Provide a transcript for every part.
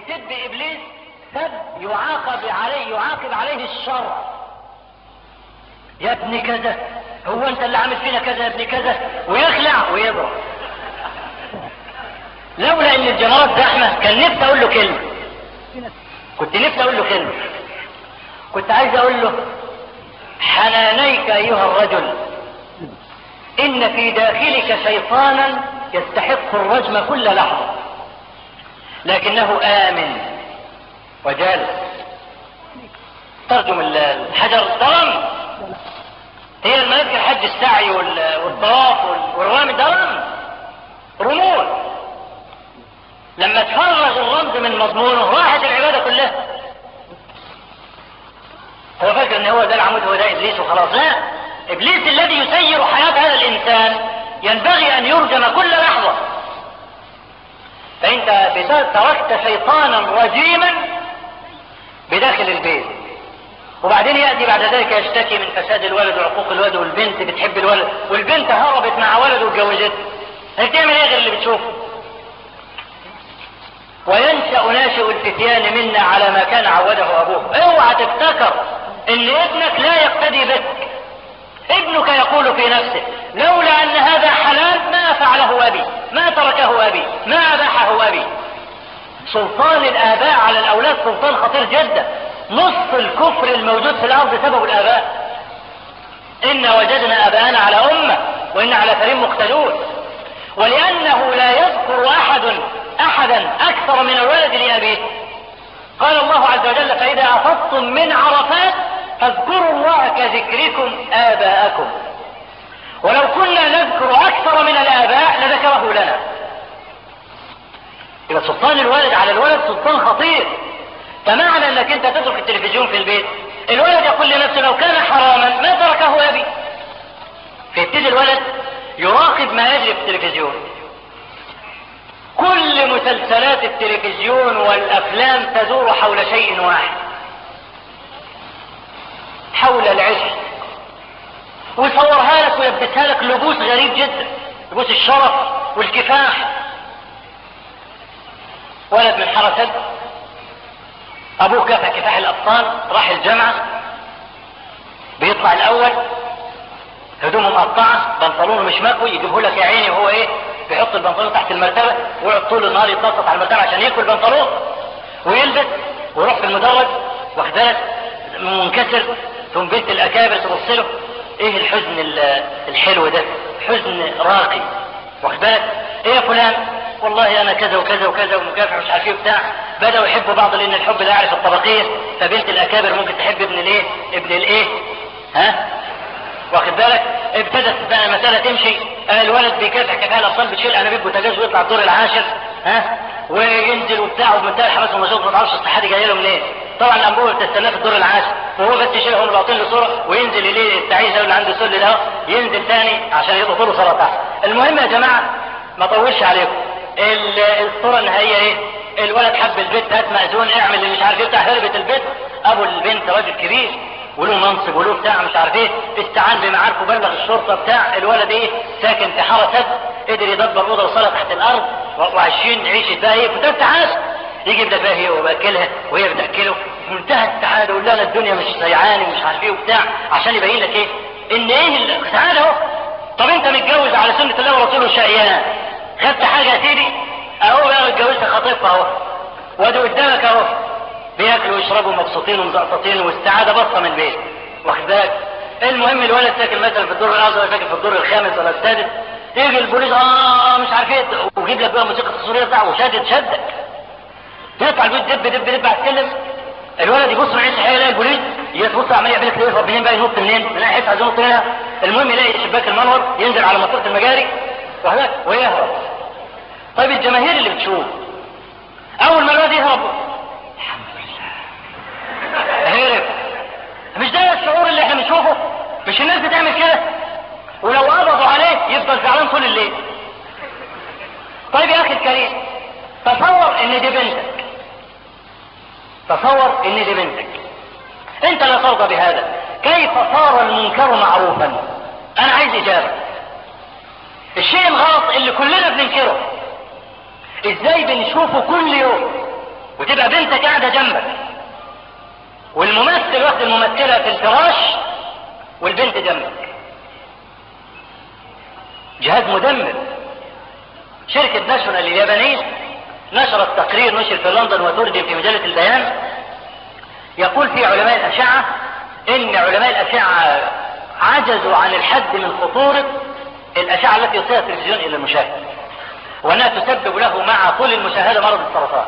يسب ابليس سب يعاقب عليه الشرع. يا ابن كذا، هو انت اللي عامل فينا كذا يا ابن كذا، ويخلع ويضرب. لولا ان الجمرات زحمه كان نفسي اقول له كلمه، كنت عايز اقول له: حنانيك ايها الرجل، ان في داخلك شيطانا يستحق الرجم كل لحظه، لكنه امن وجالس. ترجم الحجر ضرم، هي المناسك الحج السعي والطواف والرمي ده رموز. لما تفرغ الرمز من مضمونه راحت العباده كلها. هو فاكر ان هو ده العمود، هو ده ابليس وخلاص. لا، ابليس الذي يسير حياه هذا الانسان ينبغي ان يرجم كل لحظه. فانت تركت شيطانا رجيما بداخل البيت، وبعدين يأتي بعد ذلك يشتكي من فساد الولد وعقوق الولد، والبنت بتحب الولد، والبنت هربت مع ولد واتجوزته. هتعمل ايه غير اللي بتشوفه؟ وينشأ ناشئ الفتيان منا على ما كان عوده ابوه. اوعى تفتكر ان ابنك لا يقتدي بك. ابنك يقول في نفسه: لولا ان هذا حلال ما فعله ابي، ما تركه ابي، ما اباحه ابي. سلطان الاباء على الاولاد سلطان خطير جدا. نصف الكفر الموجود في الارض سبب الاباء. إنا وجدنا اباءنا على امه وإنا على فريق مقتدون. ولانه لا يذكر احدا اكثر من الولد لابيه، قال الله عز وجل: فاذا افضتم من عرفات فاذكروا الله كذكركم اباءكم. ولو كنا نذكر اكثر من الاباء لذكره لنا. يبقى سلطان الولد على الولد سلطان خطير. فمعنى انك انت تترك التلفزيون في البيت، الولد يقول لنفسه: لو كان حراما ما تركه ابي. فيبتدي الولد يراقب ما يجري في التلفزيون. كل مسلسلات التلفزيون والافلام تدور حول شيء واحد، حول العشق. ويصورها لك ويلبسها لك لبوس غريب جدا، لبوس الشرف والكفاح. ولد من حرسد، ابوه كفاح الابطال، راح الجامعه، بيطلع الاول، هدومه مقطعه، بنطلونه مش مكوي، يجيبه لك يا عيني وهو ايه، بيحط البنطلون تحت المرتبه ويقعد طول النهار يتنطط على المرتبه عشان ياكل البنطلون، ويلبس ويروح في المدرج واخدالك منكسر. ثم بنت الاكابر تبص له: ايه الحزن الحلو ده، حزن راقي، واخدالك. ايه يا فلان؟ والله انا كذا وكذا وكذا ومكافح مش عارف ايه بتاع. بدأوا يحبوا بعض لان الحب لا يعرف الطبقيه. فبنت الاكابر ممكن تحب ابن الايه واخد بالك. ابتدت بقى المساله تمشي. الولد بيكافح كفايه الاطفال، بتشيل انابيب بوتاجاز ويطلع الدور العاشر وينزل وبتاع، وبمنتهى الحماس والنشاط ما تعرفش الصحه دي جايه له منين. طبعا الانبوبه بتستناه في الدور العاشر، وهو بس يشيلها هم لاقطين له صوره، وينزل يلاقي التعيسه اللي عنده سل ده ينزل ثاني عشان يلقطوا له صوره تحت. المهم يا جماعه ما اطولش عليكم. الصوره النهائيه ايه؟ الولد حب البيت، هات مأذون، اعمل اللي مش عارف ايه بتاع هربة البيت. ابو البنت راجل كبير وله منصب وله بتاع مش عارف ايه، استعان بمعارفه وبلغ الشرطه بتاع. الولد ايه؟ ساكن في حاره سد، قدر يدبر اوضه وصاله تحت الارض وعايشين عيشه بقى ايه، كنت تعاس. يجي يبدا بقى هي وباكلها وهي بتاكله منتهى السعاده، يقول لها الدنيا مش سيعاني ومش عارف ايه وبتاع، عشان يبين لك ايه؟ ان ايه السعاده اهو. طب انت متجوز على سنه الله ورسوله شقيان، خدت حاجه يا سيدي؟ اهو بقى اتجوزت خطيبها اهو، وادي قدامك اهو، بياكلوا ويشربوا مبسوطين ومزقططين والسعاده بصه من البيت، واخد بالك. المهم الولد ساكن مثلا في الدور الاعلى ولا ساكن في الدور الخامس ولا السادس، يجي البوليس مش عارف ايه، ويجيب لك بقى موسيقى التصويريه بتاعه وشدك يطلع البيت دب على السلم. الولد يبص من عين صحيح يلاقي البوليس، يبص عمال يعمل لك ايه، منين بقى ينط منين؟ من ناحيه عايز ينط منها. المهم يلاقي شباك المنور ينزل على منطقه المجاري وهناك ويهرب. طيب الجماهير اللي بتشوف اول ما الولد يهرب الحمد لله هرب، مش ده الشعور اللي احنا بنشوفه؟ مش الناس بتعمل كده؟ ولو قبضوا عليه يفضل زعلان طول الليل. طيب يا اخي الكريم، تصور ان دي بنتك، تصور ان دي بنتك، انت لا ترضى بهذا، كيف صار المنكر معروفا؟ انا عايز اجابه. الشيء الغلط اللي كلنا بننكره ازاي بنشوفه كل يوم؟ وتبقى بنتك قاعدة جنبك، والممثل واخد الممثلة في الفراش والبنت جنبك. جهاز مدمر. شركة ناشونال اليابانية نشرت تقرير نشر في لندن وترجم في مجلة البيان، يقول فيه علماء الأشعة إن علماء الأشعة عجزوا عن الحد من خطورة الأشعة التي يصلها التلفزيون إلى المشاهد، وأنها تسبب له مع طول المشاهدة مرض السرطان.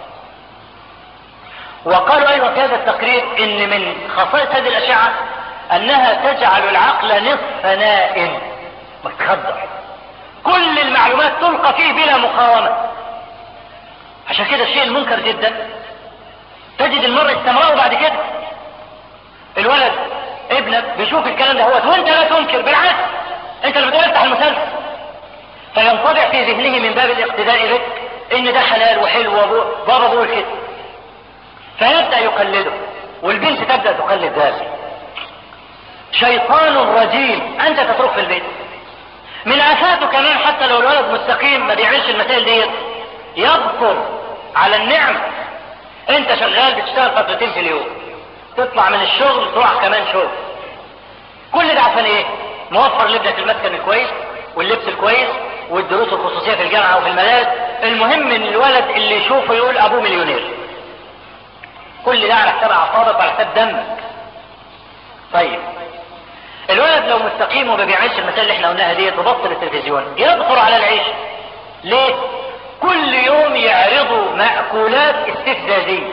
وقالوا أيضا في هذا التقرير إن من خصائص هذه الأشعة أنها تجعل العقل نصف نائم متخدر، كل المعلومات تلقى فيه بلا مقاومة. عشان كده الشيء المنكر جدا تجد المرء استمرأ، وبعد كده الولد ابنك بيشوف الكلام ده هو وانت لا تنكر، بالعكس انت اللي بتفتح المسلسل، فينطبع في ذهنه من باب الاقتداء بك ان ده حلال وحلو وبابا بقول كده، فيبدأ يقلده، والبنت تبدأ تقلد ذلك. شيطان رجيم انت تترك في البيت. من آفاته كمان حتى لو الولد مستقيم ما بيعملش المسائل ديت، يبطر على النعم. انت شغال بتشتغل فترتين في اليوم، تطلع من الشغل تروح كمان شغل، كل ده عشان ايه؟ موفر لابنك المسكن الكويس واللبس الكويس والدروس الخصوصية في الجامعة وفي المدارس. المهم ان الولد اللي يشوفه يقول ابوه مليونير. كل ده على حساب اعصابك وعلى حساب دمك. طيب الولد لو مستقيم وما بيعملش المسائل اللي احنا قلناها ديت وبطل التلفزيون، يبخر على العيش. ليه؟ كل يوم يعرضوا مأكولات استفزازية،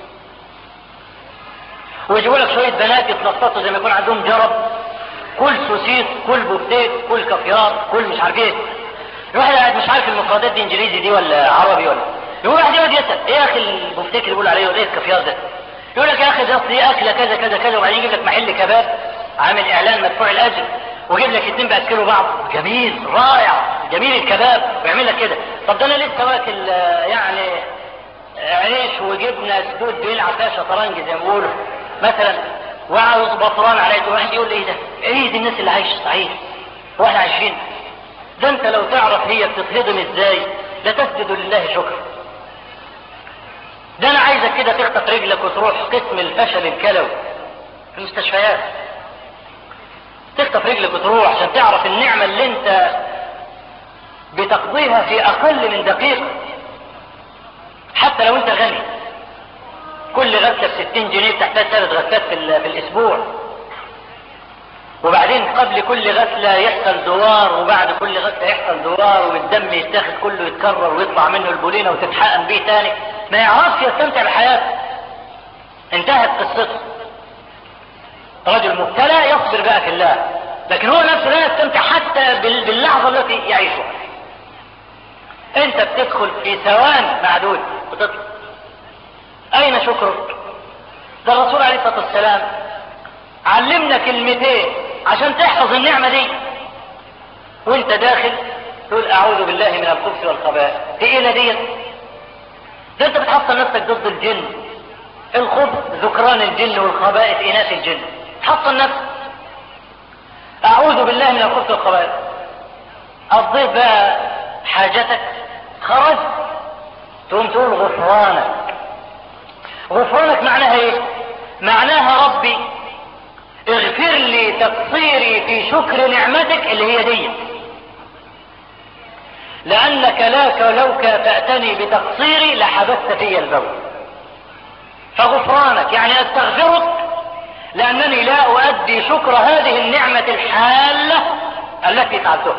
ويجيبوا لك شوية بنات يتنططوا زي ما يكون عندهم جرب، كل سوسيس، كل بوفتيك، كل كافيار، كل مش عارف ايه. الواحد قاعد مش عارف المفردات دي انجليزي دي ولا عربي ولا، يقول واحد يقعد يسأل ايه يا اخي البوفتيك اللي بيقول عليه ولا ايه الكافيار ده؟ يقول لك يا اخي ده اصل اكله كذا كذا كذا، وبعدين يجيب لك محل كباب عامل اعلان مدفوع الاجر، ويجيب لك اتنين بياكلوا بعض، جميل رائع جميل الكباب، ويعمل لك كده. طب ده انا لسه واكل يعني عيش وجبنه سدود بيلعب فيها شطرنج زي ما بيقولوا مثلا، وعاوز بطران عليه. واحد يقول ايه ده؟ ايه دي الناس اللي عايشه صحيح؟ واحنا عايشين ده انت لو تعرف هي بتتهضم ازاي لتسجد لله شكر. ده انا عايزك كده تخطف رجلك وتروح قسم الفشل الكلوي في المستشفيات، تخطف رجلك وتروح عشان تعرف النعمة اللي انت بتقضيها في اقل من دقيقة. حتى لو انت غني، كل غسلة ب60 جنيه بتحتاج 3 غسلات في الاسبوع، وبعدين قبل كل غسلة يحصل دوار، وبعد كل غسلة يحصل دوار، والدم يتاخد كله يتكرر ويطلع منه البولينة وتتحقن بيه تاني، ما يعرفش يستمتع بحياته. انتهت قصته. رجل مبتلى يصبر بقى في الله، لكن هو نفسه لا يستمتع حتى باللحظة التي يعيشها. انت بتدخل في ثوان معدود وتطلع. اين شكرك؟ ده الرسول عليه الصلاة والسلام علمنا كلمتين عشان تحفظ النعمة دي، وانت داخل تقول اعوذ بالله من الخبث والخبائث. ايه ديت؟ ده انت بتحصن نفسك ضد الجن. الخبث ذكران الجن والخبائث اناث الجن، تحصن نفسك. اعوذ بالله من الخبث والخبائث. قضيت بقى حاجتك خرج، تقوم تقول غفرانك. غفرانك معناها ايه؟ معناها ربي اغفر لي تقصيري في شكر نعمتك اللي هي دي، لأنك لو كافأتني بتقصيري لحبست في البول. فغفرانك يعني استغفرك لأنني لا أؤدي شكر هذه النعمة الحالة التي فعلتها.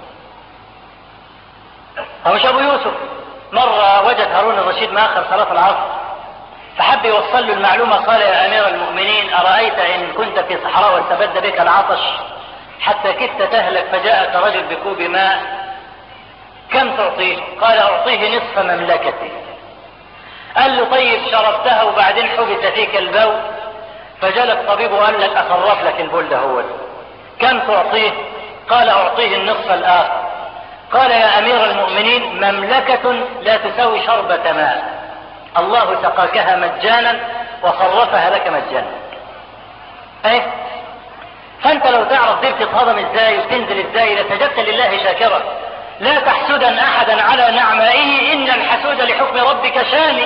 ومش أبو يوسف مرة وجد هارون الرشيد مآخر صلاة العصر، فحب يوصل له المعلومة، قال يا أمير المؤمنين أرأيت إن كنت في صحراء واستبد بك العطش حتى كدت تهلك فجاءك رجل بكوب ماء، كم تعطيه؟ قال أعطيه نصف مملكتي. قال له طيب شربتها وبعدين حبس فيك البول، فجاء الطبيب وقال لك أصرف لك البول ده هو، كم تعطيه؟ قال أعطيه النصف الآخر. قال يا أمير المؤمنين مملكة لا تساوي شربة ماء، الله سقاكها مجانا وصرفها لك مجانا. ايه؟ فانت لو تعرف دي بتتهضم ازاي وتنزل ازاي لسجدت لله شاكرا. لا تحسدا احدا على نعمائه، ان الحسود لحكم ربك شاني،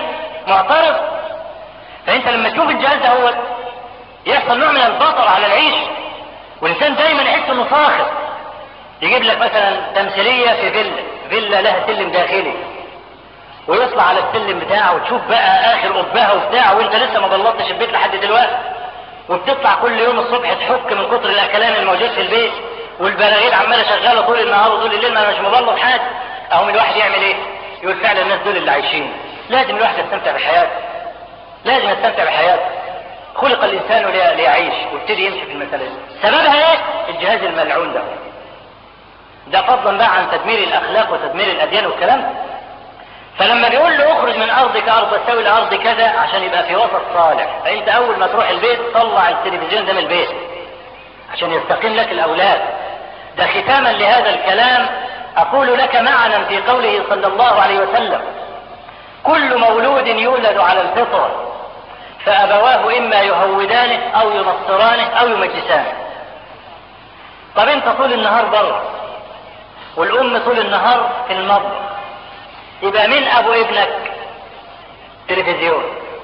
معترض. فانت لما تشوف الجهاز ده هو يحصل نوع من البطر على العيش، والانسان دايما يحس انه فاخر. يجيب لك مثلا تمثيليه في فيلا لها سلم داخلي، ويطلع على السلم بتاعه وتشوف بقى اخر قبها وبتاعه، وانت لسه ما بلطتش البيت لحد دلوقتي، وبتطلع كل يوم الصبح تحك من كتر الاكلان الموجود في البيت، والبراغيث عماله شغاله طول النهار وطول الليل، ما انا مش مبلط حاجه. اهو الواحد يعمل ايه؟ يقول فعلا الناس دول اللي عايشين. لازم الواحد يستمتع بحياته، لازم يستمتع بحياته. خلق الانسان ليعيش، وابتدي يمشي في المساله دي. سببها ايه؟ الجهاز الملعون ده فضلا بقى عن تدمير الاخلاق وتدمير الاديان والكلام. فلما بيقول له اخرج من ارضك ارض تساوي لارض كذا عشان يبقى في وسط صالح، فانت اول ما تروح البيت طلع التلفزيون ده من البيت عشان يستقيم لك الاولاد. ده ختاما لهذا الكلام اقول لك معنى في قوله صلى الله عليه وسلم: كل مولود يولد على الفطره فابواه اما يهودانه او ينصرانه او يمجسانه. طب انت طول النهار بره والام طول النهار في المطبخ، يبقى مين ابو ابنك؟ تلفزيون.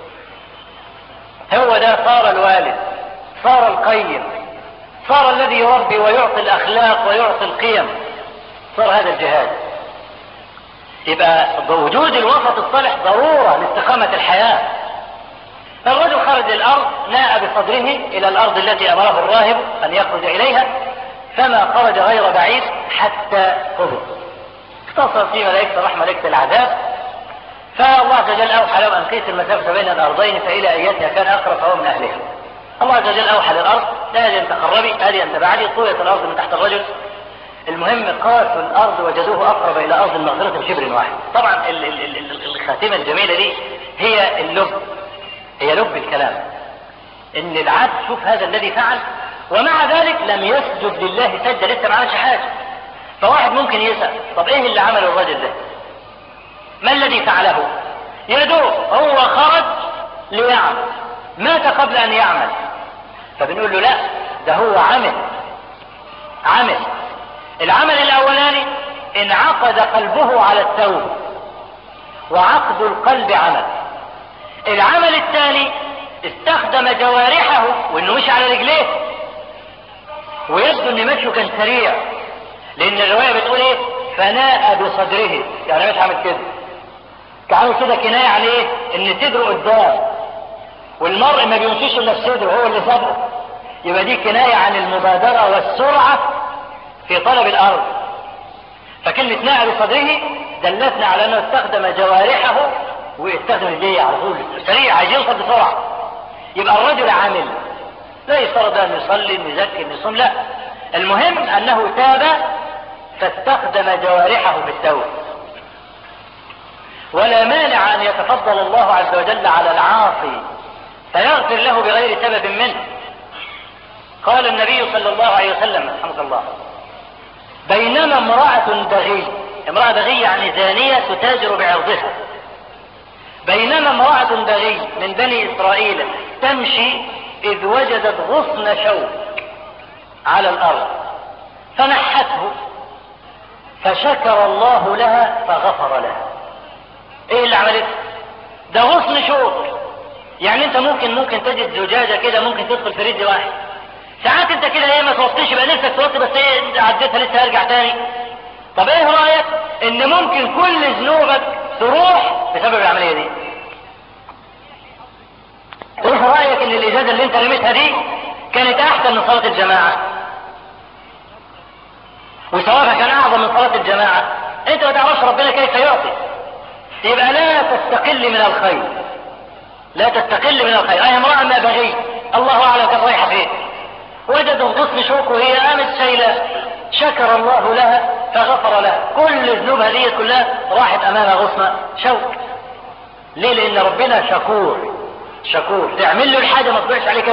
هو ده صار الوالد، صار القيم، صار الذي يربي ويعطي الاخلاق ويعطي القيم، صار هذا الجهاد. يبقى وجود الوسط الصالح ضرورة لاستقامة الحياة. الرجل خرج الارض ناء بصدره الى الارض التي امره الراهب ان يخرج اليها، فما خرج غير بعيد حتى قبض. اختصر في ملائكة الرحمة ملائكة العذاب، فالله عز وجل اوحى له ان قيس المسافة بين الارضين فالى ايتها كان اقرب فهو من اهلها. الله عز وجل اوحى للارض: هذه انت قربي، هذه انت بعدي، طويت الارض من تحت الرجل. المهم قاسوا الارض وجدوه اقرب الى ارض المغفرة بشبر واحد. طبعا الخاتمة الجميلة دي هي اللب، هي لب الكلام، ان العبد شوف هذا الذي فعل ومع ذلك لم يسجد لله سجدة، لسه ما عملش حاجة. فواحد ممكن يسأل: طب ايه اللي عمله الرجل ده؟ ما الذي فعله؟ يدوب هو خرج ليعمل، مات قبل ان يعمل. فبنقول له لا، ده هو عمل العمل الاولاني انعقد قلبه على التوبة، وعقد القلب عمل. العمل الثاني استخدم جوارحه وانه مشي على رجليه، ويبدو ان مشيه كان سريع، لان الرواية بتقول ايه؟ فناء بصدره، يعني مش عامل كده، كانوا كده كناية على ايه؟ ان صدره قدام، والمرء ما بيمشيش الا بصدره، هو اللي سابقه. يبقى دي كناية عن المبادرة والسرعة في طلب الارض. فكلمة ناء بصدره دلتنا على انه استخدم جوارحه ويستخدم اليديه على طول، سريع، عايز يوصل بسرعة. يبقى الرجل عامل، لا يفترض ان يصلي، ان يزكي، ان يصوم، لا، المهم انه تاب فاستخدم جوارحه بالتوبة. ولا مانع ان يتفضل الله عز وجل على العاصي فيغفر له بغير سبب منه. قال النبي صلى الله عليه وسلم رحمه الله: بينما امرأة بغي، امرأة بغي يعني زانية تتاجر بعرضها، بينما امرأة بغي من بني اسرائيل تمشي اذ وجدت غصن شوك على الارض فنحته فشكر الله لها فغفر لها. ايه اللي عملته؟ ده غصن شوك، يعني انت ممكن تجد زجاجة كده ممكن تدخل في رجل واحد. ساعات انت كده ايه ما توطيش، يبقى نفسك توطي، بس ايه عديتها لسه هرجع تاني. طب ايه رأيك ان ممكن كل ذنوبك تروح بسبب العملية دي؟ ايه رأيك ان الازازة اللي انت رميتها دي كانت احسن من صلاة الجماعة، وثوابها كان اعظم من صلاة الجماعة؟ انت ما تعرفش ربنا كيف يعطي. يبقى لا تستقل من الخير، لا تستقل من الخير. اي امرأة ما بغي، الله اعلم كانت رايحة فين، وجدت غصن شوك وهي قامت شايلة، شكر الله لها فغفر لها. كل ذنوبها دي كلها راحت امام غصن شوك. ليه؟ لان ربنا شكور، تعمل له الحاجة ما تضيعش عليك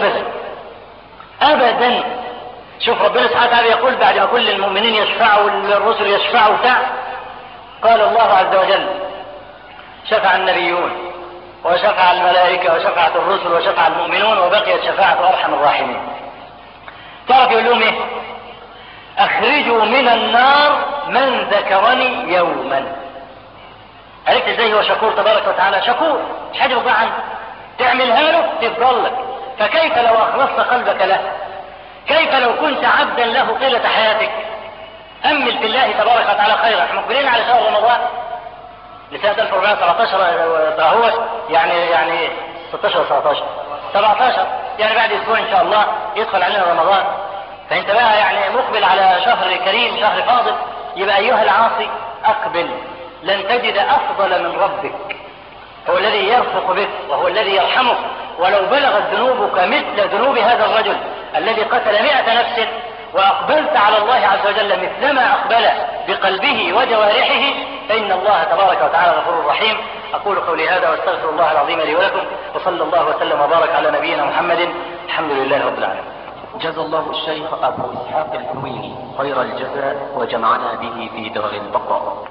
ابدا. شوف ربنا سبحانه وتعالى يقول بعد ما كل المؤمنين يشفعوا والرسل يشفعوا قال الله عز وجل: شفع النبيون وشفع الملائكة وشفعت الرسل وشفع المؤمنون وبقيت شفاعة ارحم الراحمين. تعرف يقول لهم ايه؟ اخرجوا من النار من ذكرني يوما. عرفت ازاي هو شكور تبارك وتعالى؟ شكور مش حاجه بقى عنه، تعملها له تفضل لك. فكيف لو اخلصت قلبك له؟ كيف لو كنت عبدا له طيله حياتك؟ امل بالله تبارك وتعالى خيرا. احنا مقبلين على شهر رمضان لسنه 1417 فهو يعني 16 17 يعني بعد اسبوع ان شاء الله يدخل علينا رمضان. فانت بقى يعني مقبل على شهر كريم، شهر فاضل. يبقى ايها العاصي اقبل، لن تجد افضل من ربك. هو الذي يرفق بك وهو الذي يرحمك. ولو بلغت ذنوبك مثل ذنوب هذا الرجل الذي قتل 100 نفس واقبلت على الله عز وجل مثلما اقبل بقلبه وجوارحه، فان الله تبارك وتعالى غفور رحيم. اقول قولي هذا واستغفر الله العظيم لي ولكم، وصلى الله وسلم وبارك على نبينا محمد. الحمد لله رب العالمين. جزى الله الشيخ أبو إسحاق الحويني خير الجزاء وجمعنا به في دار البقاء.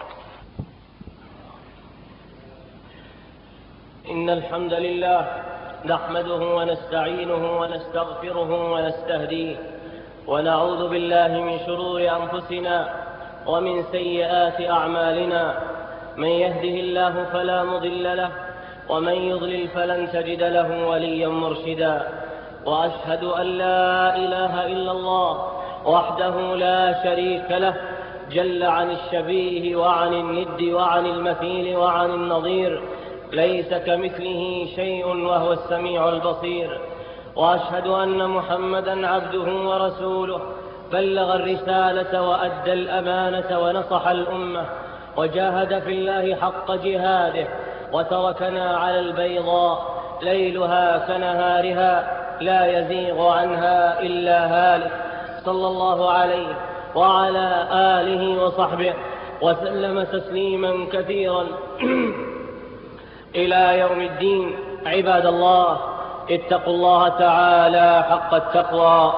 إن الحمد لله نحمده ونستعينه ونستغفره ونستهديه، ونعوذ بالله من شرور أنفسنا ومن سيئات أعمالنا. من يهده الله فلا مضل له، ومن يضلل فلن تجد له وليا مرشدا. وأشهد أن لا إله إلا الله وحده لا شريك له، جل عن الشبيه وعن الند وعن المثيل وعن النظير، ليس كمثله شيء وهو السميع البصير. وأشهد أن محمدا عبده ورسوله، بلغ الرسالة وأدى الأمانة ونصح الأمة، وجاهد في الله حق جهاده، وتركنا على البيضاء ليلها كنهارها لا يزيغ عنها إلا هالك، صلى الله عليه وعلى آله وصحبه وسلم تسليما كثيرا إلى يوم الدين. عباد الله، اتقوا الله تعالى حق التقوى.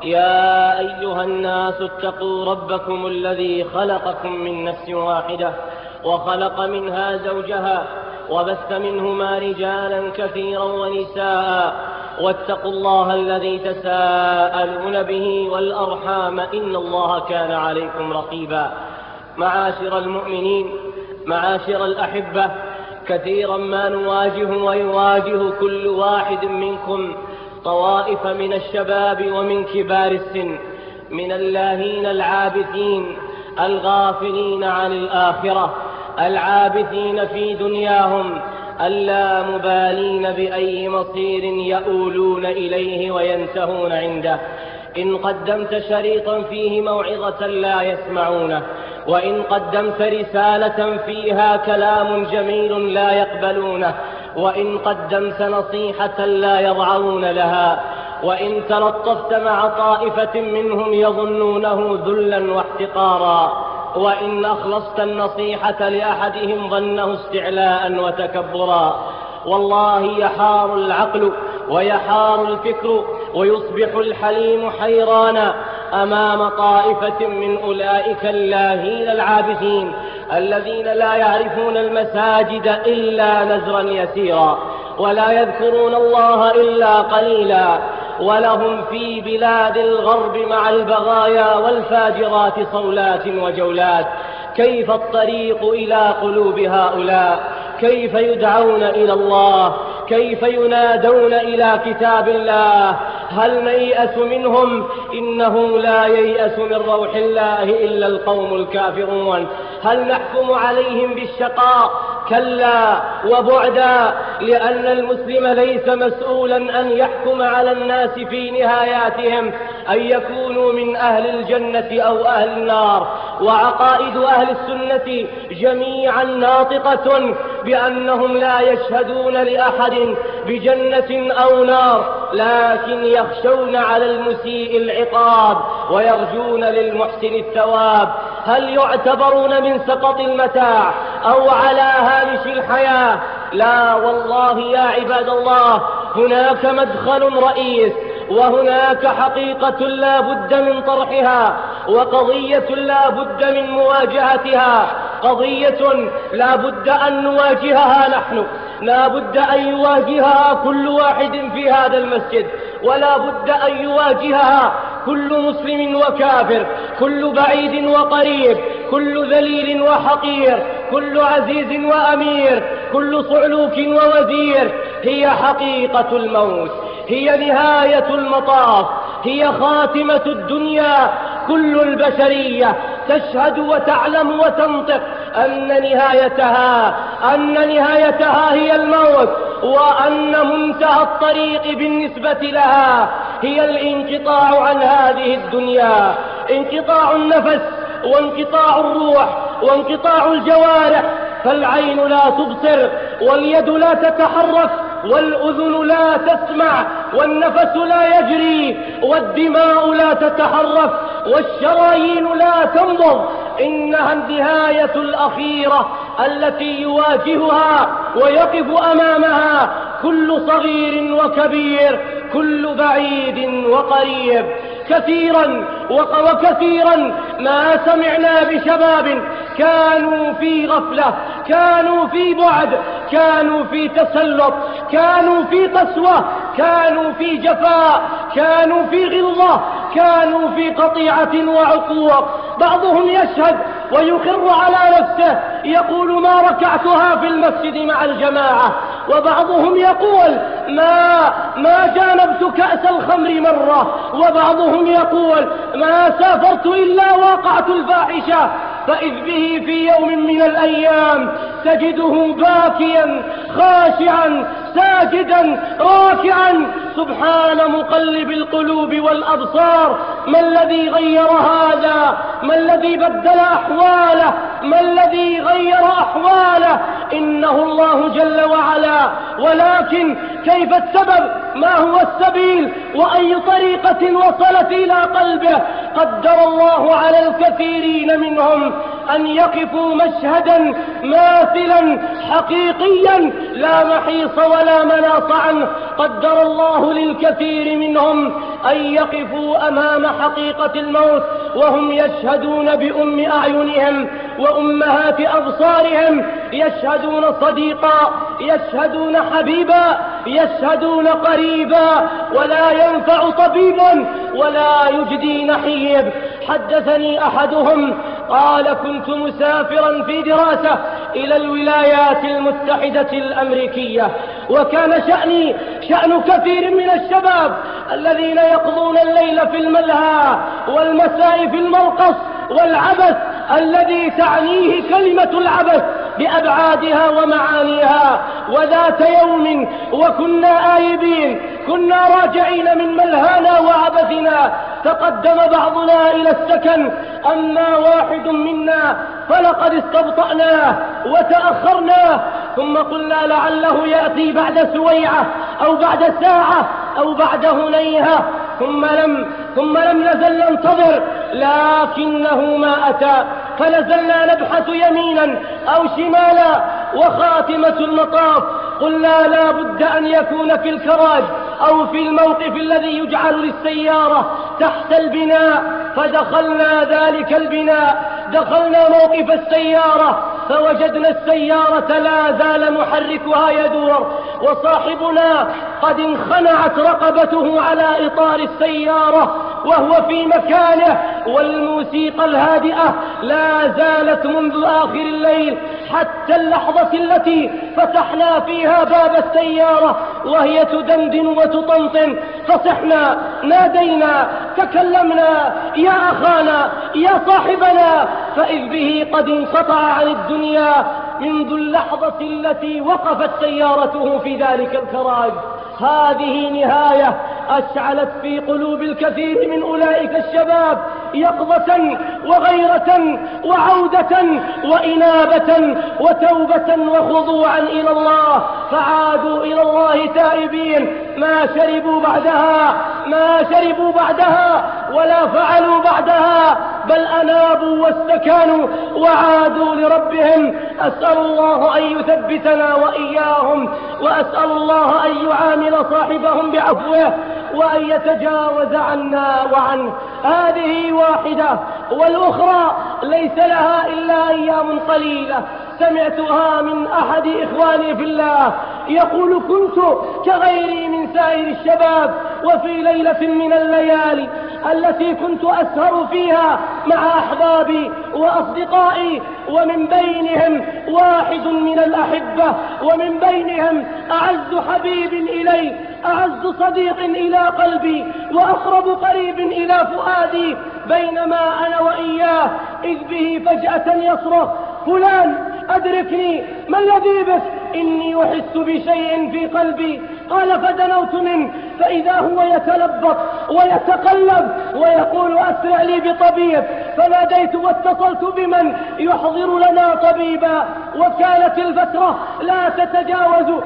يا أيها الناس اتقوا ربكم الذي خلقكم من نفس واحدة وخلق منها زوجها وبث منهما رجالا كثيرا ونساء، واتقوا الله الذي تساءلون به والأرحام، إن الله كان عليكم رقيبا. معاشر المؤمنين، معاشر الأحبة، كثيرا ما نواجه ويواجه كل واحد منكم طوائف من الشباب ومن كبار السن، من اللاهين العابثين الغافلين عن الآخرة، العابثين في دنياهم، اللامبالين بأي مصير يؤولون إليه وينتهون عنده. إن قدمت شريطا فيه موعظة لا يسمعونه، وإن قدمت رسالة فيها كلام جميل لا يقبلونه، وإن قدمت نصيحة لا يرعون لها، وإن تلطفت مع طائفة منهم يظنونه ذلا واحتقارا، وإن أخلصت النصيحة لأحدهم ظنه استعلاء وتكبرا. والله يحار العقل ويحار الفكر ويصبح الحليم حيرانا أمام طائفة من أولئك اللاهين العابثين الذين لا يعرفون المساجد إلا نزرا يسيرا، ولا يذكرون الله إلا قليلا، ولهم في بلاد الغرب مع البغايا والفاجرات صولات وجولات. كيف الطريق إلى قلوب هؤلاء؟ كيف يدعون إلى الله؟ كيف ينادون إلى كتاب الله؟ هل نيأس منهم؟ إنه لا ييأس من روح الله إلا القوم الكافرون. هل نحكم عليهم بالشقاء؟ كلا وبعدا، لأن المسلم ليس مسؤولا أن يحكم على الناس في نهاياتهم أن يكونوا من أهل الجنة أو أهل النار. وعقائد أهل السنة جميعا ناطقة بأنهم لا يشهدون لأحد بجنة أو نار، لكن يخشون على المسيء العقاب ويرجون للمحسن الثواب. هل يعتبرون من سقط المتاع أو على هامش الحياة؟ لا والله يا عباد الله، هناك مدخل رئيس، وهناك حقيقة لا بد من طرحها، وقضية لا بد من مواجهتها، قضية لا بد أن نواجهها نحن، لا بد أن يواجهها كل واحد في هذا المسجد، ولا بد أن يواجهها كل مسلم وكافر، كل بعيد وقريب، كل ذليل وحقير، كل عزيز وأمير، كل صعلوك ووزير. هي حقيقة الموت، هي نهاية المطاف، هي خاتمة الدنيا. كل البشرية تشهد وتعلم وتنطق أن نهايتها هي الموت، وأن منتهى الطريق بالنسبة لها هي الانقطاع عن هذه الدنيا، انقطاع النفس وانقطاع الروح وانقطاع الجوارح. فالعين لا تبصر، واليد لا تتحرك، والأذن لا تسمع، والنفس لا يجري، والدماء لا تتحرك، والشرايين لا تنبض. إنها النهاية الأخيرة التي يواجهها ويقف أمامها كل صغير وكبير، كل بعيد وقريب. كثيرا وكثيرا ما سمعنا بشباب كانوا في غفلة، كانوا في بعد، كانوا في تسلط، كانوا في قسوة، كانوا في جفاء، كانوا في غلظة، كانوا في قطيعة وعقوق. بعضهم يشهد ويقر على نفسه يقول ما ركعتها في المسجد مع الجماعة، وبعضهم يقول ما جانبت كأس الخمر مرة، وبعضهم يقول ما سافرت إلا وقعت الفاحشة. فإذ به في يوم من الأيام تجده باكيا خاشعا ساجدا راكعا. سبحان مقلب القلوب والأبصار، ما الذي غير هذا؟ ما الذي بدل أحواله؟ ما الذي غير أحواله؟ إنه الله جل وعلا. ولكن كيف السبب؟ ما هو السبيل؟ وأي طريقة وصلت إلى قلبه؟ قدر الله على الكثيرين منهم أن يقفوا مشهدا ماثلا حقيقيا لا محيص ولا مناص عنه. قدر الله للكثير منهم أن يقفوا أمام حقيقة الموت وهم يشهدون بأم أعينهم وأمهات أبصارهم، يشهدون صديقا، يشهدون حبيبا، يشهدون قريبا، ولا ينفع طبيب ولا يجدي نحيب. حدثني أحدهم قال كنت مسافرا في دراسة إلى الولايات المتحدة الأمريكية، وكان شأني شأن كثير من الشباب الذين يقضون الليل في الملهى والمساء في المرقص والعبث الذي تعنيه كلمة العبث بأبعادها ومعانيها. وذات يوم وكنا آيبين، كنا راجعين من ملهانا وعبثنا، تقدم بعضنا إلى السكن، أما واحد منا فلقد استبطأناه وتأخرناه، ثم قلنا لعله يأتي بعد سويعة أو بعد ساعة أو بعد هنيهة، ثم لم نزل ننتظر، لكنه ما أتى. فنزلنا نبحث يمينا أو شمالا، وخاتمة المطاف قلنا لا بد أن يكون في الكراج أو في الموقف الذي يجعل للسيارة تحت البناء. فدخلنا ذلك البناء، دخلنا موقف السيارة، فوجدنا السيارة لا زال محركها يدور، وصاحبنا قد انخنعت رقبته على إطار السيارة وهو في مكانه، والموسيقى الهادئة لا زالت منذ آخر الليل حتى اللحظة التي فتحنا فيها باب السيارة وهي تدندن وتطنطن. فصحنا، نادينا، تكلمنا، يا أخانا، يا صاحبنا، فإذ به قد انقطع عن الدنيا منذ اللحظة التي وقفت سيارته في ذلك الكراج. هذه نهاية أشعلت في قلوب الكثير من أولئك الشباب يقظة وغيرة وعودة وإنابة وتوبة وخضوعا إلى الله، فعادوا إلى الله تائبين، ما شربوا بعدها ولا فعلوا بعدها، بل أنابوا واستكانوا وعادوا لربهم. أسأل الله أن يثبتنا وإياهم، وأسأل الله أن يعامل صاحبهم بعفوه وأن يتجاوز عنا وعنه. هذه واحدة، والأخرى ليس لها إلا أيام قليلة. سمعتها من أحد إخواني في الله يقول كنت كغيري من سائر الشباب، وفي ليلة من الليالي التي كنت أسهر فيها مع أحبابي وأصدقائي، ومن بينهم واحد من الأحبة، ومن بينهم أعز حبيب إلي، أعز صديق إلى قلبي، وأقرب قريب إلى فؤادي، بينما أنا وإياه إذ به فجأة يصرخ: فلان أدركني، ما الذي بك؟ إني أحس بشيء في قلبي. قال: فدنوت منه فإذا هو يتلبط ويتقلب ويقول: أسرع لي بطبيب. فناديت واتصلت بمن يحضر لنا طبيبا، وكانت الفترة لا تتجاوز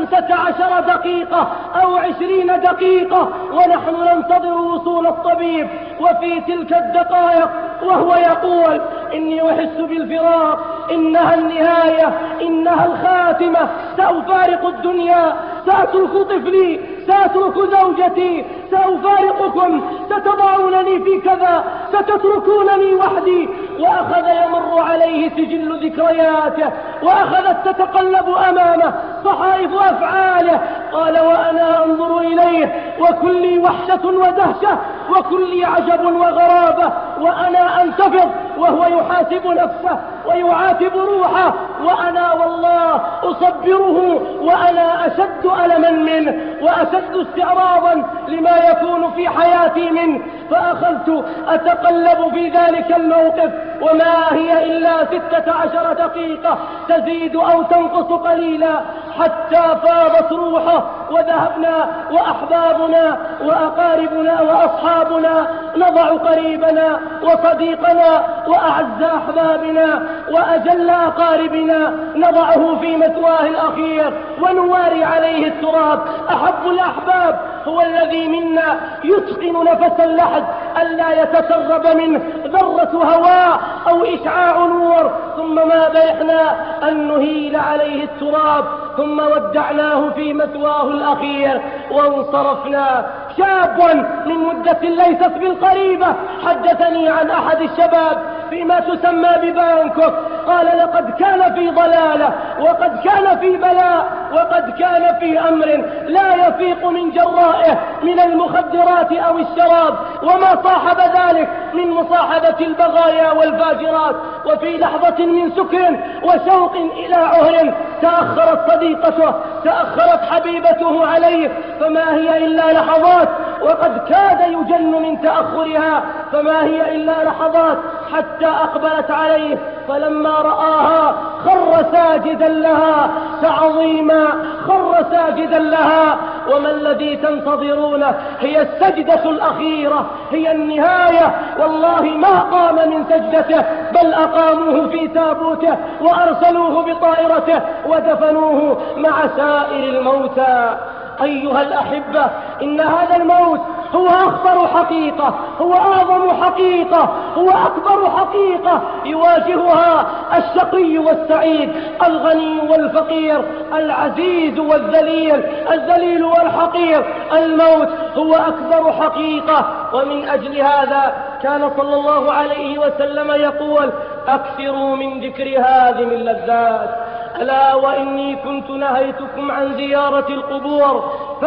15 دقيقة أو 20 دقيقة ونحن ننتظر وصول الطبيب. وفي تلك الدقائق وهو يقول: إني أحس بالفراق، إنها النهاية، إنها الخاتمة، سأفارق الدنيا، سأترك طفلي، سأترك زوجتي، سأفارقكم، ستضعونني في كذا، ستتركونني وحدي. وأخذ يمر عليه سجل ذكرياته، وأخذت تتقلب أمامه صحائف أفعاله. قال: وأنا أنظر إليه وكلي وحشة ودهشة، وكلي عجب وغرابة، وأنا أنتفض وهو يحاسب نفسه ويعاتب روحه، وأنا والله أصبره، وأنا أشد ألما منه وأشد استعراضا لما يكون في حياتي منه. فأخذت أتقلب في ذلك الموقف، وما هي إلا 16 دقيقة تزيد أو تنقص قليلا حتى فاضت روحه، وذهبنا وأحبابنا وأقاربنا وأصحابنا نضع قريبنا وصديقنا وأعز أحبابنا وأجل أقاربنا نضعه في مثواه الأخير ونواري عليه التراب. أحب الأحباب هو الذي منا يتقن نفس اللحد ألا يتسرب منه ذرة هواء أو إشعاع نور، ثم ماذا إحنا أن نهيل عليه التراب، ثم ودعناه في مثواه الأخير وانصرفنا. شاب من مدة ليست بالقريبة حدثني عن أحد الشباب فيما تسمى ببانكوك، قال: لقد كان في ضلالة، وقد كان في بلاء، وقد كان في أمر لا يفيق من جرائه من المخدرات أو الشراب، وما صاحب ذلك من مصاحبة البغايا والفاجرات. وفي لحظة من سكر وشوق إلى عهر تأخرت صديقته، تأخرت حبيبته عليه، فما هي إلا لحظات، وقد كاد يجن من تأخرها، فما هي إلا لحظات حتى أقبلت عليه، فلما رآها خر ساجدا لها تعظيما، خر ساجدا لها. وما الذي تنتظرونه؟ هي السجدة الأخيرة، هي النهاية. والله ما قام من سجدته، بل أقاموه في تابوته وأرسلوه بطائرته ودفنوه مع سائر الموتى. أيها الأحبة، إن هذا الموت هو أخطر حقيقة، هو أعظم حقيقة، هو أكبر حقيقة يواجهها الشقي والسعيد، الغني والفقير، العزيز والذليل، الذليل والحقير. الموت هو أكبر حقيقة. ومن أجل هذا كان صلى الله عليه وسلم يقول: أكثروا من ذكر هذه اللذات، ألا وإني كنت نهيتكم عن زيارة القبور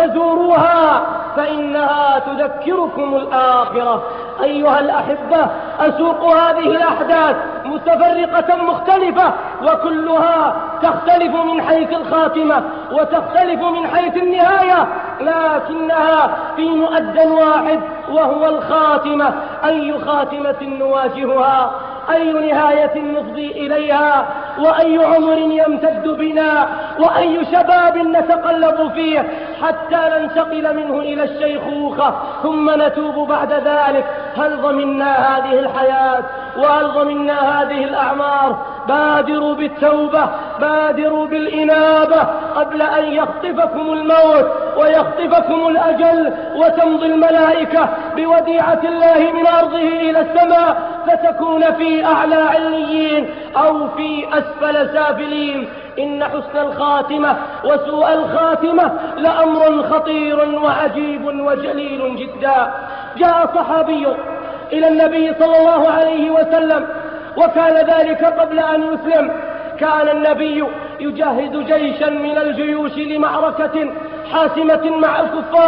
فزوروها فإنها تذكركم الآخرة. أيها الأحبة، أسوق هذه الأحداث متفرقة مختلفة، وكلها تختلف من حيث الخاتمة وتختلف من حيث النهاية، لكنها في مؤد واحد وهو الخاتمة. أي خاتمة نواجهها؟ أي نهاية نفضي إليها؟ وأي عمر يمتد بنا؟ وأي شباب نتقلب فيه حتى ننتقل منه إلى الشيخوخة ثم نتوب بعد ذلك؟ هل ضمنا هذه الحياة وهل ضمنا هذه الأعمار؟ بادروا بالتوبة، بادروا بالإنابة قبل أن يخطفكم الموت ويخطفكم الأجل وتمضي الملائكة بوديعة الله من أرضه إلى السماء فتكون في أعلى عليين أو في أسفل سافلين. إن حسن الخاتمة وسوء الخاتمة لأمر خطير وعجيب وجليل جدا. جاء صحابي إلى النبي صلى الله عليه وسلم، وكان ذلك قبل أن يسلم. كان النبي يجهز جيشا من الجيوش لمعركة حاسمة مع الكفار،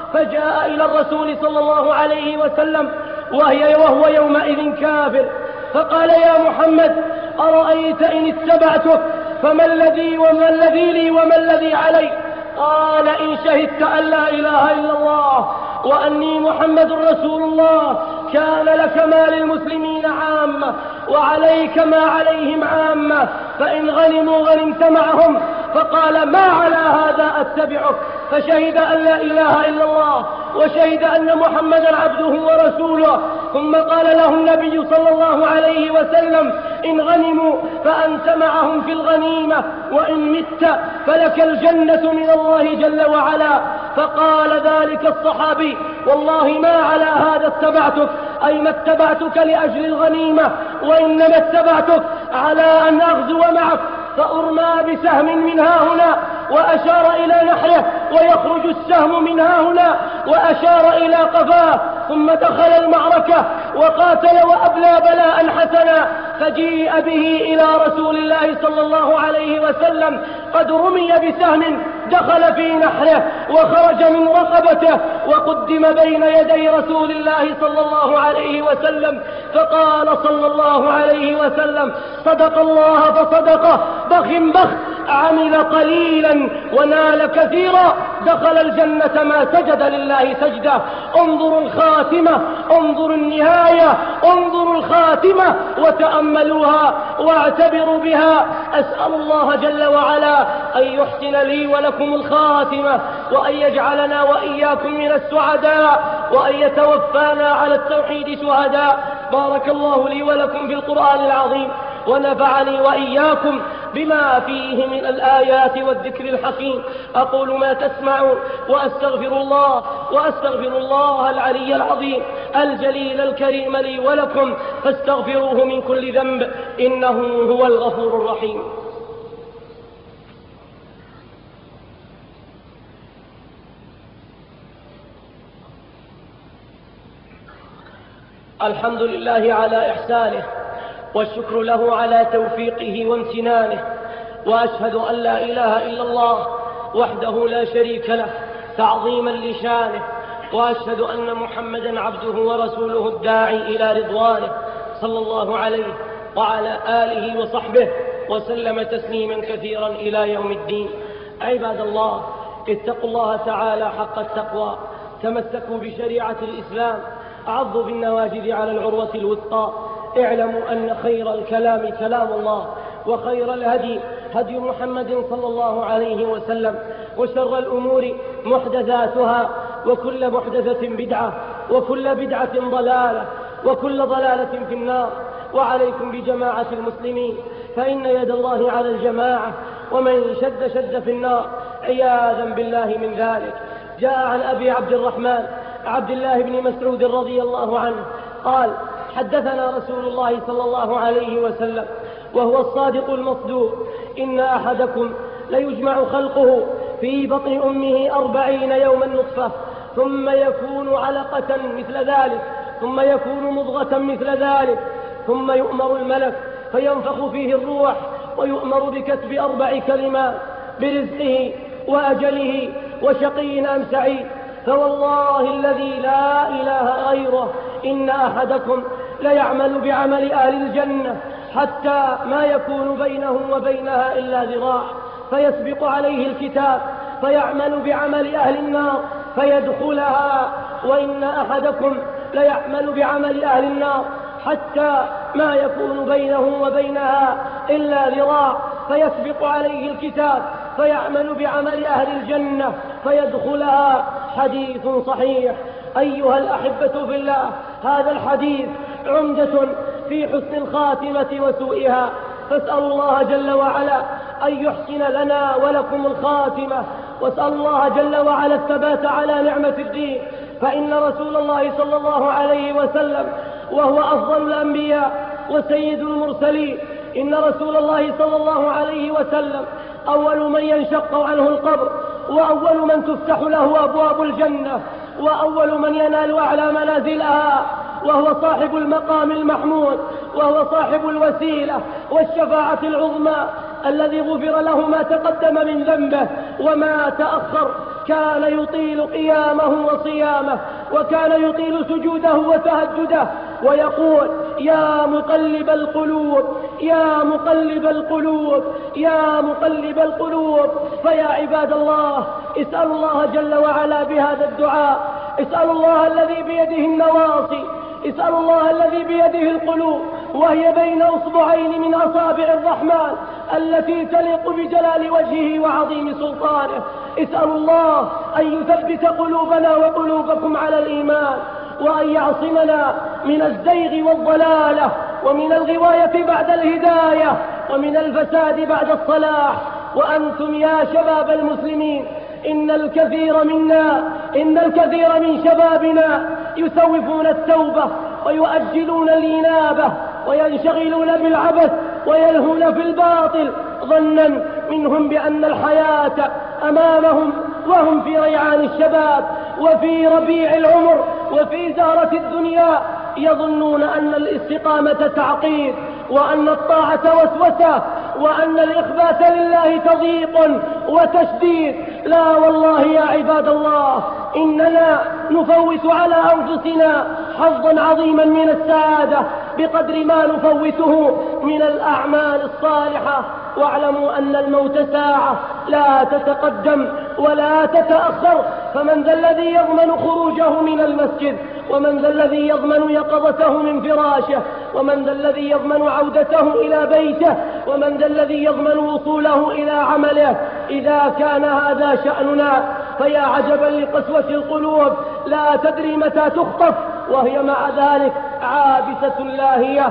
فجاء إلى الرسول صلى الله عليه وسلم وهو يومئذ كافر، فقال: يا محمد، أرأيت إن اتبعتك فما الذي لي وما الذي علي؟ قال: إن شهدت أن لا إله إلا الله وأني محمد رسول الله كان لك ما للمسلمين عامة وعليك ما عليهم عامة، فإن غنموا غنمت معهم. فقال: ما على هذا أتبعك؟ فشهد أن لا إله إلا الله وشهد أن محمدا عبده ورسوله. ثم قال له النبي صلى الله عليه وسلم: إن غنموا فأنت معهم في الغنيمة، وإن مت فلك الجنة من الله جل وعلا. فقال ذلك الصحابي: والله ما على هذا اتبعتك، أي ما اتبعتك لأجل الغنيمة، وإنما اتبعتك على أن أغزو معك فأرمى بسهم من هاهنا، وأشار إلى نحره ويخرج السهم من هاهنا، وأشار إلى قفاه، ثم دخل المعركة وقاتل وأبلى بلاء حسنا، فجيء به إلى رسول الله صلى الله عليه وسلم قد رمي بسهم دخل في نحره وخرج من رقبته، وقدم بين يدي رسول الله صلى الله عليه وسلم، فقال صلى الله عليه وسلم: صدق الله فصدقه، بخ بخ، عمل قليلا ونال كثيرا، دخل الجنة ما سجد لله سجدة. انظروا الخاتمة، انظروا النهاية، انظروا الخاتمة وتأملوها واعتبروا بها. أسأل الله جل وعلا أن يحسن لي ولكم الخاتمة، وأن يجعلنا وإياكم من السعداء، وأن يتوفانا على التوحيد شهداء. بارك الله لي ولكم في القرآن العظيم، ونفعني وإياكم بما فيه من الآيات والذكر الحكيم. أقول ما تسمعون وأستغفر الله العلي العظيم الجليل الكريم لي ولكم، فاستغفروه من كل ذنب، إنه هو الغفور الرحيم. الحمد لله على إحسانه، والشكر له على توفيقه وامتنانه، وأشهد أن لا إله إلا الله وحده لا شريك له تعظيما لشانه، وأشهد أن محمدا عبده ورسوله الداعي إلى رضوانه، صلى الله عليه وعلى آله وصحبه وسلم تسليما كثيرا إلى يوم الدين. عباد الله، اتقوا الله تعالى حق التقوى، تمسكوا بشريعة الإسلام، عضوا بالنواجذ على العروة الوثقى. اعلموا أن خير الكلام كلام الله، وخير الهدي هدي محمد صلى الله عليه وسلم، وشر الأمور محدثاتها، وكل محدثة بدعة، وكل بدعة ضلالة، وكل ضلالة في النار. وعليكم بجماعة المسلمين، فإن يد الله على الجماعة، ومن شد في النار، عياذا بالله من ذلك. جاء عن أبي عبد الرحمن عبد الله بن مسعود رضي الله عنه قال: حدثنا رسول الله صلى الله عليه وسلم وهو الصادق المصدوق: إن أحدكم ليجمع خلقه في بطن أمه 40 يوما نطفة، ثم يكون علقة مثل ذلك، ثم يكون مضغة مثل ذلك، ثم يؤمر الملك فينفخ فيه الروح، ويؤمر بكتب 4 كلمات: برزقه وأجله وشقي أم سعيد. فوالله الذي لا إله غيره إن أحدكم ليعمل بعمل أهل الجنة حتى ما يكون بينه وبينها إلا ذراع، فيسبق عليه الكتاب فيعمل بعمل أهل النار فيدخلها، وإن أحدكم ليعمل بعمل أهل النار حتى ما يكون بينه وبينها إلا ذراع، فيسبق عليه الكتاب فيعمل بعمل أهل الجنة فيدخلها. حديث صحيح. أيها الأحبة في الله، هذا الحديث عمدة في حسن الخاتمة وسوءها، فاسأل الله جل وعلا أن يحسن لنا ولكم الخاتمة، واسأل الله جل وعلا الثبات على نعمة الدين. فإن رسول الله صلى الله عليه وسلم وهو أفضل الأنبياء وسيد المرسلين، إن رسول الله صلى الله عليه وسلم أول من ينشق عنه القبر، وأول من تفتح له أبواب الجنة، وأول من ينال أعلى منازلها، وهو صاحب المقام المحمود، وهو صاحب الوسيلة والشفاعة العظمى، الذي غفر له ما تقدم من ذنبه وما تأخر. كان يطيل قيامه وصيامه، وكان يطيل سجوده وتهجده، ويقول: يا مقلب القلوب يا مقلب القلوب يا مقلب القلوب. فيا عباد الله، اسألوا الله جل وعلا بهذا الدعاء، اسألوا الله الذي بيده النواصي، اسألوا الله الذي بيده القلوب وهي بين أصبعين من أصابع الرحمن التي تليق بجلال وجهه وعظيم سلطانه. اسألوا الله أن يثبت قلوبنا وقلوبكم على الإيمان، وأن يعصمنا من الزيغ والضلالة، ومن الغواية بعد الهداية، ومن الفساد بعد الصلاح. وأنتم يا شباب المسلمين، إن الكثير من شبابنا يسوفون التوبة ويؤجلون الإنابة وينشغلون بالعبث ويلهون في الباطل، ظنا منهم بأن الحياة أمامهم وهم في ريعان الشباب وفي ربيع العمر وفي زهرة الدنيا. يظنون أن الاستقامة تعقيد، وأن الطاعة وسوسة، وأن الإخبات لله تضييق وتشديد. لا والله يا عباد الله، إننا نفوت على أنفسنا حظا عظيما من السعادة بقدر ما نفوته من الأعمال الصالحة. واعلموا أن الموت ساعة لا تتقدم ولا تتأخر، فمن ذا الذي يضمن خروجه من المسجد؟ ومن ذا الذي يضمن يقظته من فراشه؟ ومن ذا الذي يضمن عودته إلى بيته؟ ومن ذا الذي يضمن وصوله إلى عمله؟ إذا كان هذا شأننا فيا عجبا لقسوة القلوب، لا تدري متى تخطف وهي مع ذلك عابسة لاهية.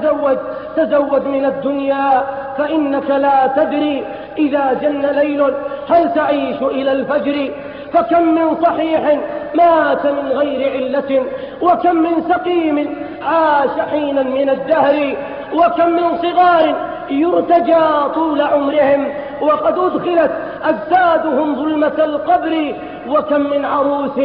تزود من الدنيا، فإنك لا تدري إذا جن ليل هل تعيش إلى الفجر. فكم من صحيح مات من غير علة، وكم من سقيم عاش حينا من الدهر، وكم من صغار يرتجى طول عمرهم وقد أدخلت أجسادهم ظلمة القبر، وكم من عروس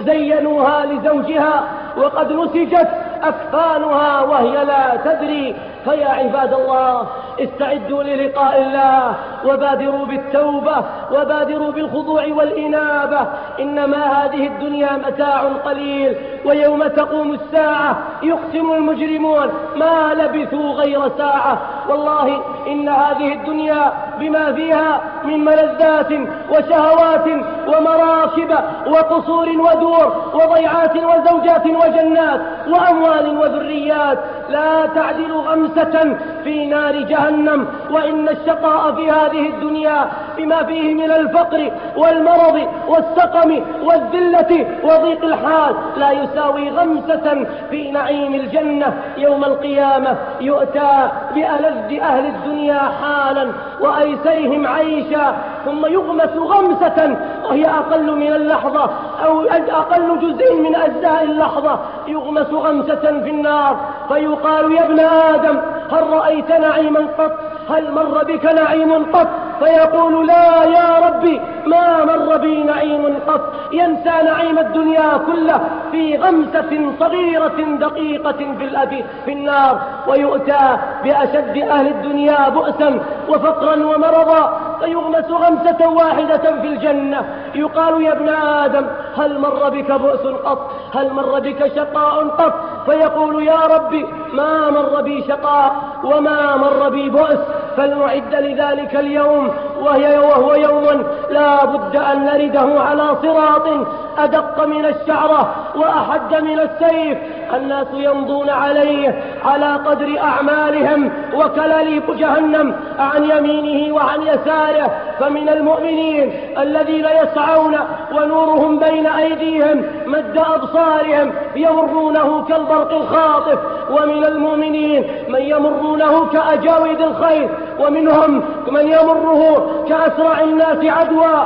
زينوها لزوجها وقد نسجت أكفانها وهي لا تدري. فيا عباد الله، استعدوا للقاء الله، وبادروا بالتوبة، وبادروا بالخضوع والإنابة. إنما هذه الدنيا متاع قليل، ويوم تقوم الساعة يقسم المجرمون ما لبثوا غير ساعة. والله إن هذه الدنيا بما فيها من ملذات وشهوات ومراكب وقصور ودور وضيعات وزوجات وجنات وأموال وذريات لا تعدل غمسة في نار جهنم. وإن الشقاء في هذه الدنيا بما فيه من الفقر والمرض والسقم والذلة وضيق الحال لا يساوي غمسة في نعيم الجنة. يوم القيامة يؤتى بألذ أهل الدنيا حالا وأيسرهم عيشا، ثم يغمس غمسة وهي أقل من اللحظة أو أقل جزء من أجزاء اللحظة، يغمس غمسة في النار، فيقال: يا ابن آدم هل رأيت نعيما قط؟ هل مر بك نعيم قط؟ فيقول: لا يا ربي، ما مر بي نعيم قط. ينسى نعيم الدنيا كله في غمسة صغيرة دقيقة في النار. ويؤتى بأشد أهل الدنيا بؤسا وفقرا ومرضا، فيغمس غمسة واحدة في الجنة. يقال: يا ابن آدم هل مر بك بؤس قط؟ هل مر بك شقاء قط؟ فيقول: يا ربي، ما مر بي شقاء وما مر بي بؤس. فلنعد لذلك اليوم، وهو يوم لا بد أن نرده على صراط أدق من الشعرة وأحد من السيف. الناس يمضون عليه على قدر أعمالهم، وكلاليب جهنم عن يمينه وعن يساره. فمن المؤمنين الذين يسعون ونورهم بين أيديهم مد أبصارهم يمرونه كالبرق الخاطف، ومن المؤمنين من يمرونه كأجاود الخيل، ومنهم من يمره كأسرع الناس عدوى،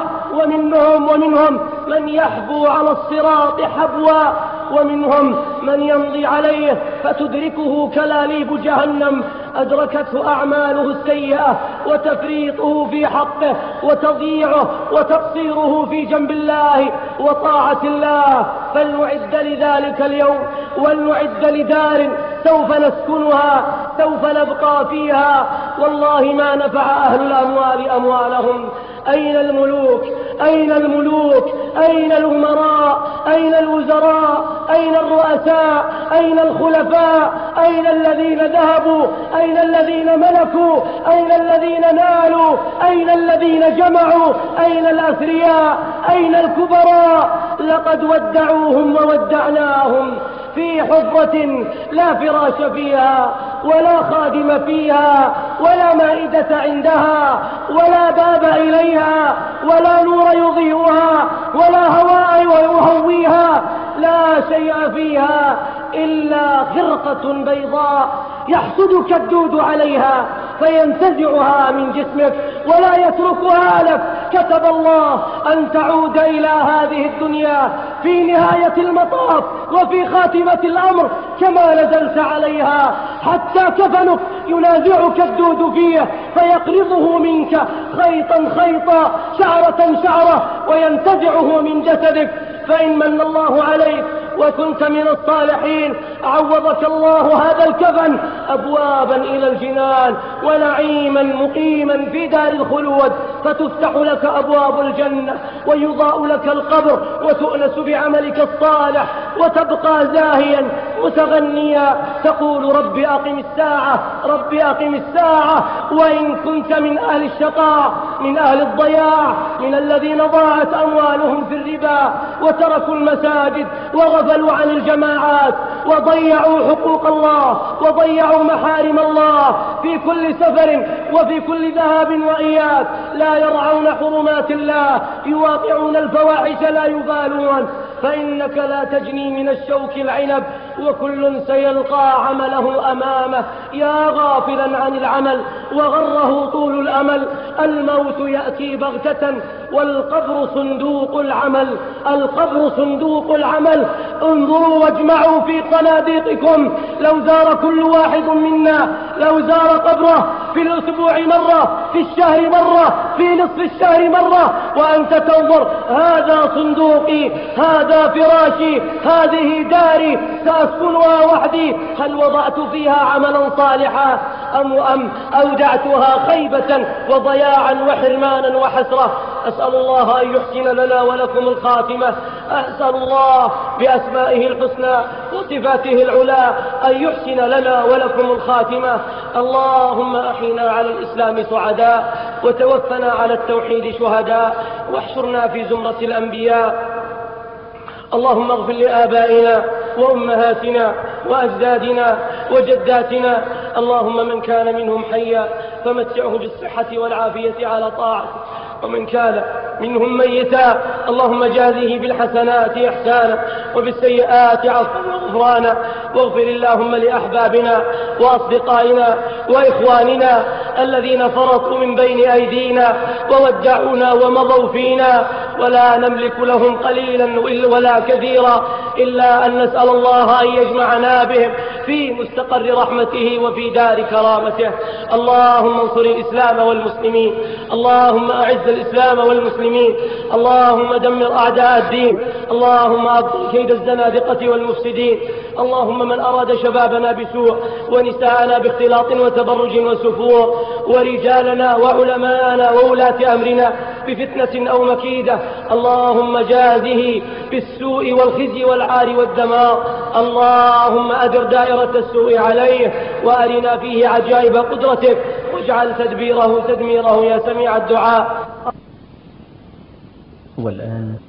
ومنهم من يحبو على الصراط حبوا، ومنهم من يمضي عليه فتدركه كلاليب جهنم أدركته أعماله السيئة وتفريطه في حقه وتضييعه وتقصيره في جنب الله وطاعة الله. فلنعد لذلك اليوم، ولنعد لدار سوف نسكنها، سوف نبقى فيها. والله ما نفع أهل الأموال أموالهم. أين الملوك أين الملوك؟ أين الأمراء؟ أين الوزراء؟ أين الرؤساء؟ أين الخلفاء؟ أين الذين ذهبوا؟ أين الذين ملكوا؟ أين الذين نالوا؟ أين الذين جمعوا؟ أين الأثرياء؟ أين الكبراء؟ لقد ودعوهم وودعناهم في حفرة لا فراش فيها ولا خادم فيها ولا مائدة عندها ولا باب إليها ولا نور يضيئها ولا هواء يهويها، لا شيء فيها إلا خرقة بيضاء يحسدك الدود عليها فينتزعها من جسمك ولا يتركها لك. كتب الله أن تعود إلى هذه الدنيا في نهاية المطاف وفي خاتمة الأمر كما نزلت عليها، حتى كفنك ينازعك الدود فيه فيقرضه منك خيطا خيطا شعرة شعرة وينتزعه من جسدك. فإن من الله عليك وكنت من الصالحين عوضك الله هذا الكفن أبوابا إلى الجنان ونعيما مقيما في دار الخلود، فتفتح لك أبواب الجنة ويضاء لك القبر وتؤنس بعملك الصالح وتبقى زاهيا متغنيا تقول رب أقم الساعة رب أقم الساعة. وإن كنت من أهل الشقاء من أهل الضياع من الذين ضاعت أموالهم في الربا وتركوا المساجد وغفلوا عن الجماعات وضيعوا حقوق الله وضيعوا محارم الله في كل سفر وفي كل ذهاب وإياب، لا يرعون حرمات الله يواقعون الفواحش لا يبالون، فإنك لا تجني من الشوك العنب وكل سيلقى عمله أمامه. يا غافلا عن العمل وغره طول الأمل، الموت يأتي بغتة والقبر صندوق العمل، القبر صندوق العمل. انظروا واجمعوا في صناديقكم، لو زار كل واحد منا لو زار قبره في الأسبوع مرة في الشهر مرة في نصف الشهر مرة وأنت تنظر هذا صندوقي هذا فراشي هذه داري سأسكنها وحدي، هل وضعت فيها عملا صالحا أم أودعتها خيبة وضياعا وحرمانا وحسرة؟ أسأل الله أن يحسن لنا ولكم الخاتمة، أسأل الله بأسمائه الحسنى وصفاته العلى أن يحسن لنا ولكم الخاتمة. اللهم أحينا على الإسلام سعداء وتوفنا على التوحيد شهداء واحشرنا في زمرة الأنبياء. اللهم اغفر لآبائنا وأمهاتنا وأجدادنا وجداتنا، اللهم من كان منهم حيا فمتعه بالصحة والعافية على طاعتك، ومن كان منهم ميتا اللهم جازه بالحسنات إحسانا وبالسيئات عفوا وغفرانا. واغفر اللهم لأحبابنا وأصدقائنا وإخواننا الذين فرطوا من بين أيدينا وودعونا ومضوا فينا، ولا نملك لهم قليلا ولا كثيرا إلا أن نسأل الله أن يجمعنا بهم في مستقر رحمته وفي دار كرامته. اللهم انصر الإسلام والمسلمين، اللهم أعز الإسلام والمسلمين، اللهم دمر أعداء الدين، اللهم أبطل كيد الزنادقة والمفسدين. اللهم من أراد شبابنا بسوء ونساءنا باختلاط وتبرج وسفور ورجالنا وعلماءنا وولاة أمرنا بفتنة أو مكيدة، اللهم جازه بالسوء والخزي والعار والدمار. اللهم أدر دائرة السوء عليه وأرنا فيه عجائب قدرتك، واجعل تدبيره تدميره يا سميع الدعاء. والآن